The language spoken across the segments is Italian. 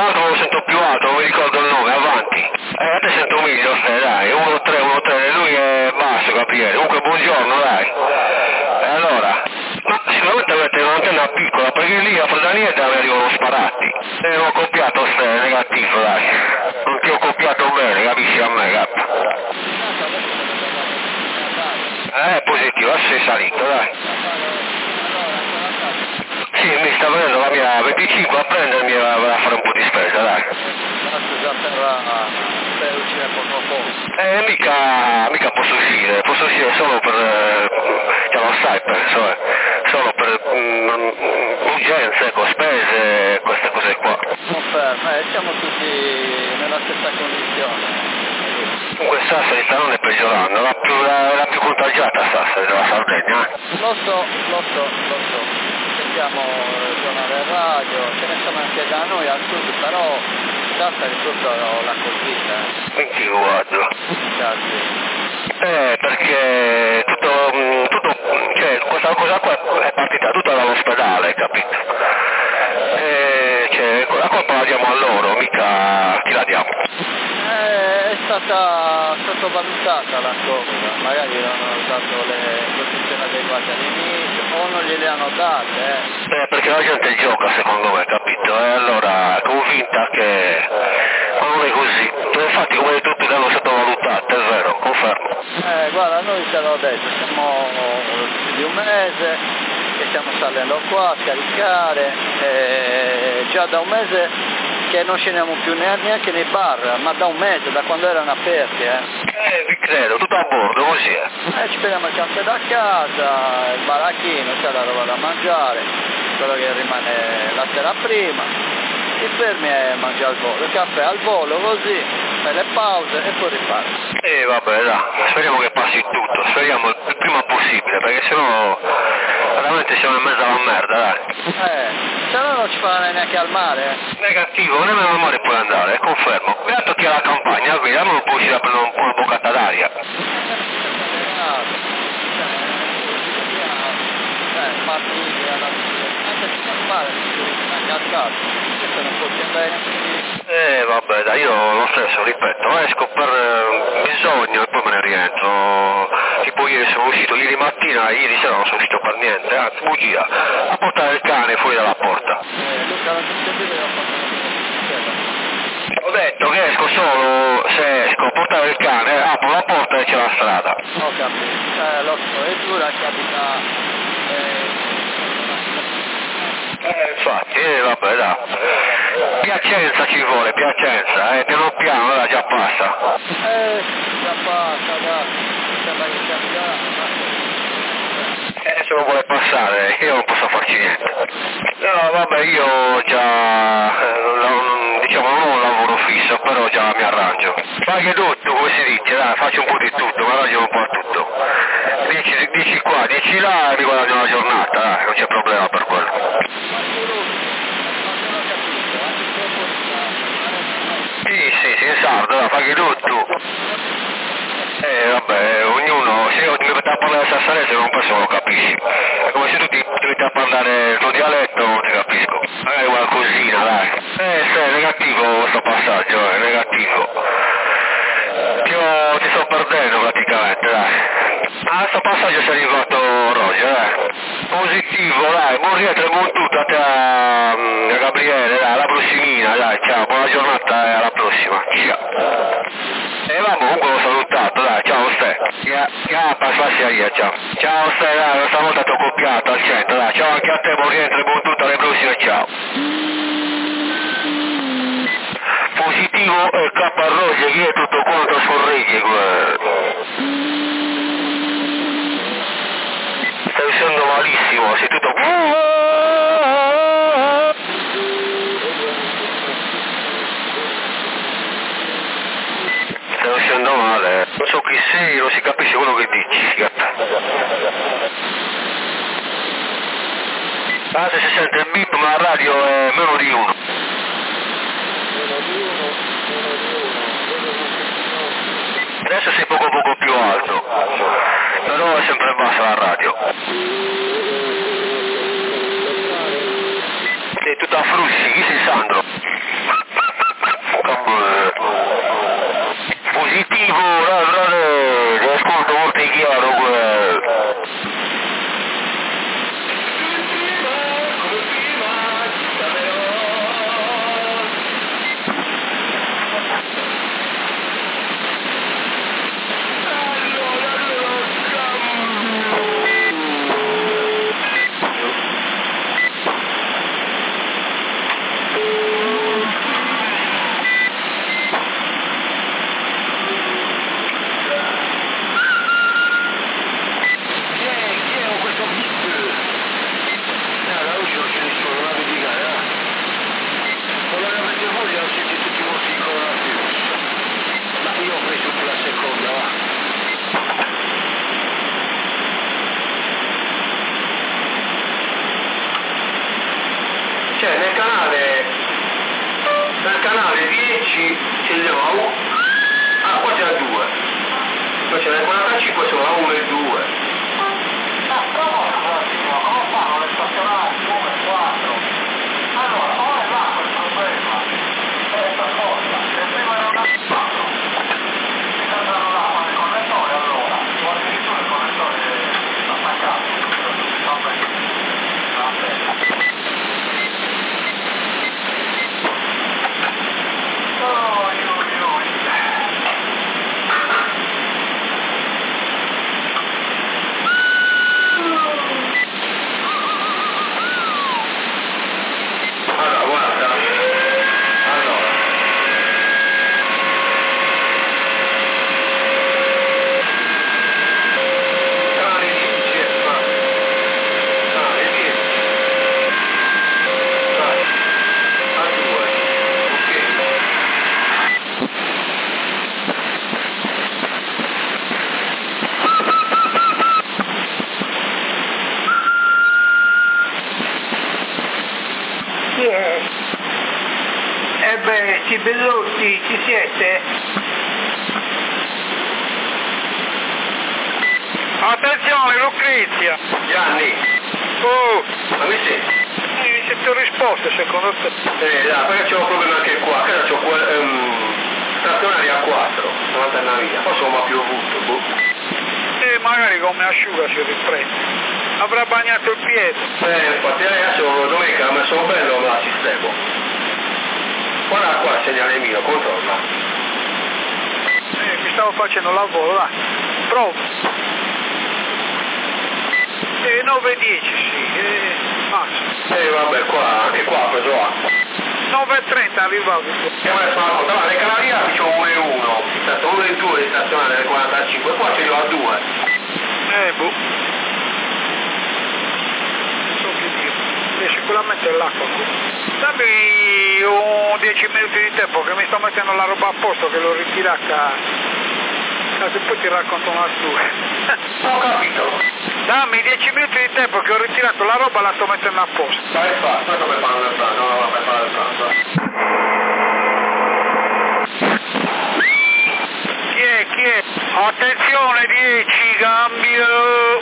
l'altro lo sento più alto, non mi ricordo il nome, avanti. Te sento meglio, dai, 1-3, lui è basso, Gabriele. Comunque buongiorno, dai. E allora? Ma sicuramente avete un'antenna piccola, perché lì a Fredanieta mi arrivano sparati. E non ho copiato se è negativo, dai. Non ti ho copiato bene, capisci a me, cap. Positivo, adesso sei salito, dai. Sì, mi sta prendendo la mia 25 a prendermi e a fare un po' di spesa, dai. Per uscire poco a poco. Mica posso uscire solo per, lo sai, solo per urgenze, ecco, spese, queste cose qua. Conferma, siamo tutti nella stessa condizione. Comunque Sassari sta non è peggiorando, la più contagiata Sassari della Sardegna. Lo so. Sentiamo il giornale radio, ce ne sono anche da noi al sud, però Sassari tutto l'ha colpita. 24. Perché cioè questa cosa qua è partita tutta dall'ospedale, capito? La colpa la diamo a loro, mica chi la diamo? È stata sottovalutata la cosa, magari non hanno dato le protezioni adeguate all'inizio o non gliele hanno date. Perché la gente gioca secondo me, capito? E allora è convinta che non è così. Infatti come tutti l'hanno sottovalutata, è vero, confermo. Guarda, noi te l'ho detto, siamo più di un mese che stiamo salendo qua a scaricare, già da un mese che non scendiamo più neanche nei bar, ma da un mese, da quando erano aperti. Vi credo, tutto a bordo, così è. Ci prendiamo il caffè da casa, il baracchino, c'è la roba da mangiare, quello che rimane la sera prima, ti fermi e mangi al volo, il caffè al volo così, fai le pause e poi riparti. Vabbè, dai, speriamo che passi tutto, speriamo il prima possibile, perché sennò veramente siamo in mezzo alla merda, dai. Se no non ci farai neanche al mare. Negativo, nemmeno al mare puoi andare, confermo. Beato chi ha la campagna, vediamo non può uscire a prendere una boccata d'aria. Vabbè, dai, io lo stesso, ripeto, esco per bisogno e poi me ne rientro. Tipo ieri sono uscito, ieri sera non sono uscito per niente, anzi, bugia, a portare il cane fuori dalla porta. Ho detto che esco solo se esco a portare il cane, apro la porta e c'è la strada. Ho capito, lo so, è dura che abita... infatti, vabbè, dai. Piacenza ci vuole, Piacenza, piano piano, dai, già passa. Già passa, dai, sembra che sia migliorato. Se non vuole passare, io non posso farci niente. No, vabbè, io già, diciamo, non ho un lavoro fisso, però già mi arrangio. Fai che tutto, come si dice, dai, faccio un po' di tutto, mi arrangio un po' a tutto. 10 qua, 10 là e mi guadagno la giornata, dai, non c'è problema per quello. Sì, in sardo, dai, fai che tutto. Vabbè, ognuno, se io ti metto a parlare sassarese non penso lo capisci. È come se tu ti metti a parlare il tuo dialetto, non ti capisco. Magari qualcosina, dai. Sì, è negativo questo passaggio, è negativo. Ti sto perdendo praticamente, dai. A questo passaggio sei arrivato Roger, Positivo, dai, buon rientro e buon tutto a te, a Gabriele, dai, alla prossimina, dai, ciao, buona giornata e alla prossima, ciao. Comunque l'ho salutato, dai, ciao Ste. Ciao. Ciao Ste, dai, stavolta ti ho copiato al centro, dai, ciao anche a te, buon rientro e buon tutto, alle prossime, ciao. Positivo e K Roger, che è tutto quanto sorregge, stai uscendo malissimo, sei tutto... Stai uscendo male, non so chi sei, non si capisce quello che dici, gatta. Se si sente il beep, ma la radio è meno di 1. Adesso sei poco più alto, però è sempre bassa la radio. Sei tutta a frusci, chi sei Sandro? 16 ce li ho. Ah, qua c'è la 2. Poi c'è la 45, sono la 1 e 2. Ah, prova come fanno le stazionali 2 e 4? Allora, o è là quel problema, questa cosa, che prima era una 4. Si andranno là con il connettore allora, o addirittura il connettore attaccato. Va bene. Va bene. Allora, guarda. Allora. Canale 10, va. Canale 10. Vai. A 2. Chi è? Beh, Cibellotti, ci siete? Attenzione Lucrezia! Gianni, Oh! ma mi senti? Mi sento risposte secondo te? Là, perché c'è un problema anche qua, cara c'ho stazionari a 4, non andare via, poi sono piovuto, boh. Magari come asciuga si riprende. Avrà bagnato il piede. Infatti adesso domenica mi sono bello, me la sistemo. Guarda qua il segnale mio, controlla. Mi stavo facendo lavoro, là. Provo. 9:10 sì, passa. Vabbè, qua, anche qua ho preso acqua. 9:30 arrivavo. E adesso una cosa, va, le Canarie c'ho 1 e 1, 1 e 2 di stazionare nel 45, qua ce li ho a 2. Boh. Non so che dire. Sicuramente è l'acqua qui. Dammi un 10 minuti di tempo che mi sto mettendo la roba a posto che l'ho ritirata. Cazzo, poi ti racconto una storia. Ho capito. Dammi 10 minuti di tempo che ho ritirato la roba e la sto mettendo a posto. Vai fa, aspetta per fare il pranzo, no, per fare il pranzo. Chi è? Attenzione 10, cambio!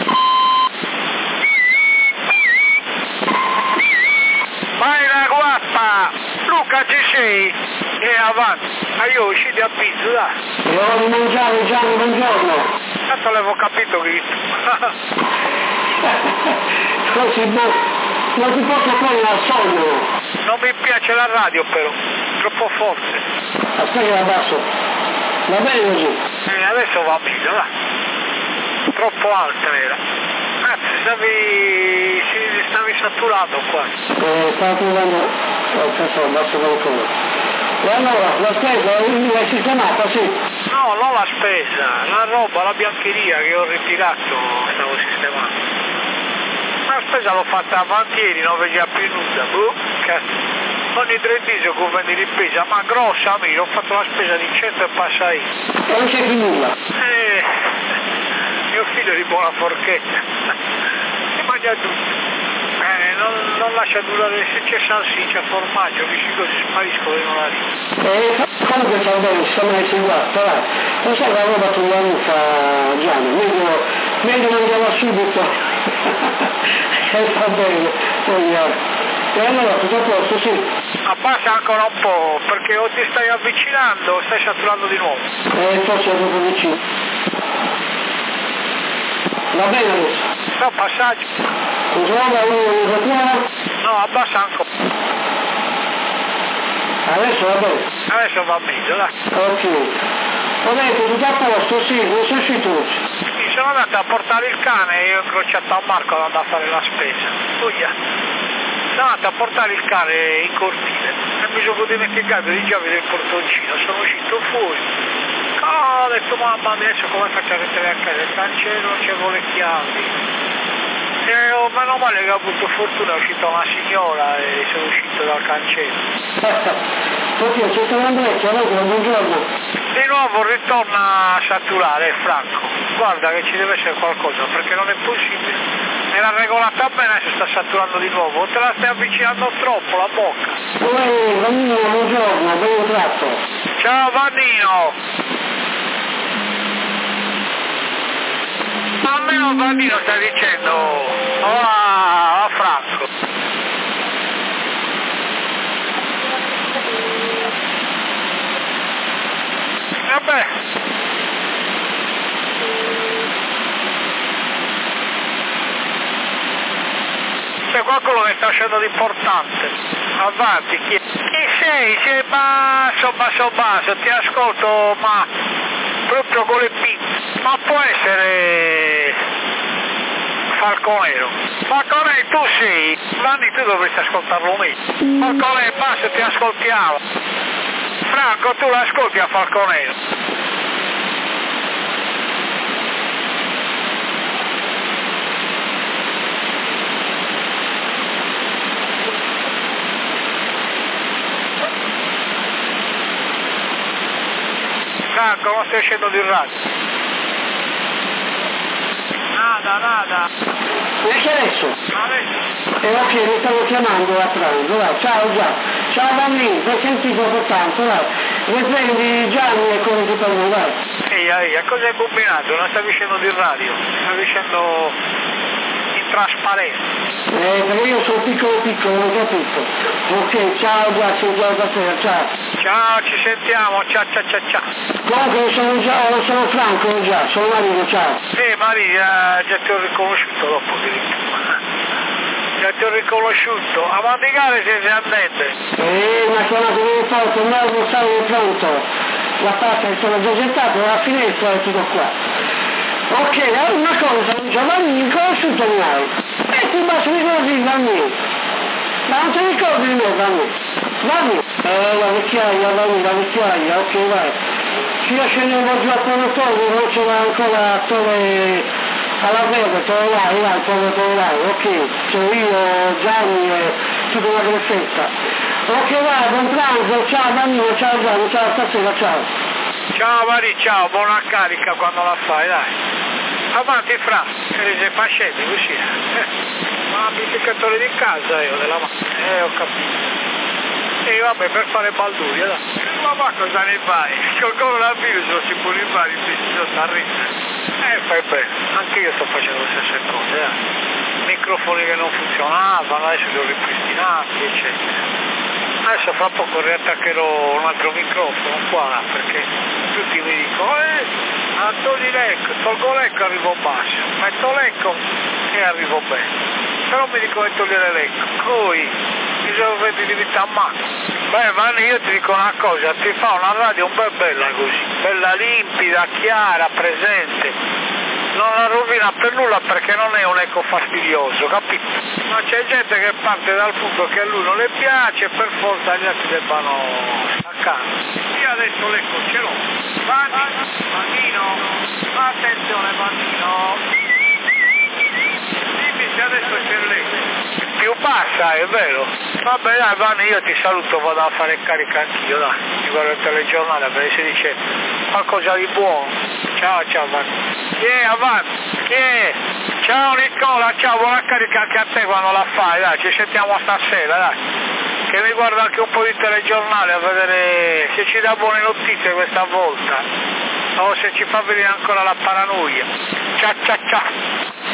Vai la guappa! Luca ci sei? E avanti! Ma io uscite a pizza, dai! Devo mangiare Gianni, buongiorno. Tanto l'avevo capito che... Così non si può capire al sonno. Non mi piace la radio però, troppo forte. Aspetta che la abbasso. Va bene così. Adesso va meglio, va. Troppo alta era. Stavi saturato qua. Stavo provando, adesso abbasso qualcosa. E allora, la spesa l'hai sistemata, sì? No, non la spesa, la roba, la biancheria che ho ritirato stavo sistemando. La spesa l'ho fatta avanti ieri, non vediamo più nulla, boh, cazzo. Ogni 3 mesi che vendi di spesa, ma grossa, amico, ho fatto la spesa di 100 e passa io. E non c'è più nulla. Mio figlio di buona forchetta. Si mangia tutto. Non lascia durare, se c'è salsiccia, formaggio, che si spariscono e non arriva. Comunque sta bene, ci siamo messi in guardia, dai. Non sai la roba sulla rufa, Gianni, meglio mangiamo subito. Sta bene, vogliamo. E allora, tutto a posto, sì. Abbassa ancora un po', perché o ti stai avvicinando o stai saturando di nuovo. Forse è proprio vicino. Va bene adesso. No, passaggio. Controlla uno. No, abbassa ancora. Adesso va bene. Adesso va meglio, dai. Ok. Ho detto tutto a posto, sì, non sei uscito. Mi sono andato a portare il cane e ho incrociato a Marco ad andare a fare la spesa. Sono andato a portare il cane in cortile e mi sono dimenticato di chiavi del portoncino, sono uscito fuori. Ho detto mamma mia, adesso come faccio a mettere a casa il cancello, non c'avevo le chiavi. Meno male che ho avuto fortuna, è uscita una signora e sono uscito dal cancello. Oddio, c'è stato Andrea, allora, buongiorno. Di nuovo ritorna a saturare, Franco. Guarda che ci deve essere qualcosa, perché non è possibile. Era regolata bene, adesso sta saturando di nuovo. Te la stai avvicinando troppo la bocca. Bambino, buongiorno, tratto. Ciao Vannino! Almeno Vannino sta dicendo a Franco. Vabbè. C'è qualcuno che sta facendo di importante. Avanti, chi sei? Sei basso, ti ascolto, ma proprio con le pizze. Ma può essere Falconero. Falconero, tu sei? Vanni, tu dovresti ascoltarlo meglio. Falconero, basta, ti ascoltiamo. Franco, tu l'ascolti a Falconero. Franco, non stai uscendo di radio. Nada. E che adesso? Adesso. Ok, mi stavo chiamando a pranzo, vai, ciao già. Ciao Vanni, ti ho sentito soltanto, vai. Riprendi Gianni e quello che parlo, vai. Ehi, cosa hai combinato? Non stavi uscendo di radio, stavi uscendo in trasparenza. Perché io sono piccolo, ho capito. Ok, ciao già, ci vediamo stasera, ciao. Ciao, ci sentiamo, ciao. Comunque sono Franco già, sono Marino, ciao. Maria, già ti ho riconosciuto dopo che già ti ho riconosciuto. A Mandigare sei andente. Ma chiamato di porto, ormai non stavo pronto. La pasta che sono già gettato, la finestra e tutto qua. Ok, allora una cosa, Giovanni, riconosciuto mi hai. E ti basta ricordi Vanni. Ma non ti ricordi di me, Vanni? La vecchiaia, ok, vai. Ci scendevo giù a Ponotoro, non c'era ancora attore alla verde, vai, ok. C'ho io, Gianni e tutta una grossetta. Ok, vai, buon pranzo, ciao Vanni, ciao Gianni, ciao stasera, ciao. Ciao Mari, ciao, buona carica quando la fai, dai. Avanti Fra, sei fascetti così. Ma amplificatore di casa io, della macchina, ho capito. E vabbè, per fare balduria, dai. Ma cosa ne fai? Col coronavirus non si può rifare, il sta a ridere. Fai bene, anche io sto facendo le stesse cose, Microfoni che non funzionavano, adesso li ho ripristinati, eccetera. Adesso fra poco riattaccherò un altro microfono qua, perché tutti mi dicono, togli l'ecco, tolgo l'ecco e arrivo basso, metto l'ecco e arrivo bene. Però mi dico di togliere l'ecco, poi bisogna diventare matto. Beh Vanni, io ti dico una cosa, ti fa una radio un bel bella così, bella limpida, chiara, presente. Non la rovina per nulla perché non è un eco fastidioso, capito? Ma c'è gente che parte dal punto che a lui non le piace e per forza gli altri debbano staccare. Io adesso l'eco ce l'ho. Vannino, attenzione Vannino. Dimmi se adesso c'è l'eco. Più bassa, è vero. Vabbè dai Vanni, io ti saluto, vado a fare carica anch'io, dai. Mi guardo il telegiornale perché si dice qualcosa di buono. Ciao Vanni. Avanti. Ciao Nicola, ciao, buona carica anche a te quando la fai, dai, ci sentiamo stasera, dai. Che mi guardo anche un po' di telegiornale a vedere se ci dà buone notizie questa volta. O se ci fa venire ancora la paranoia. Ciao.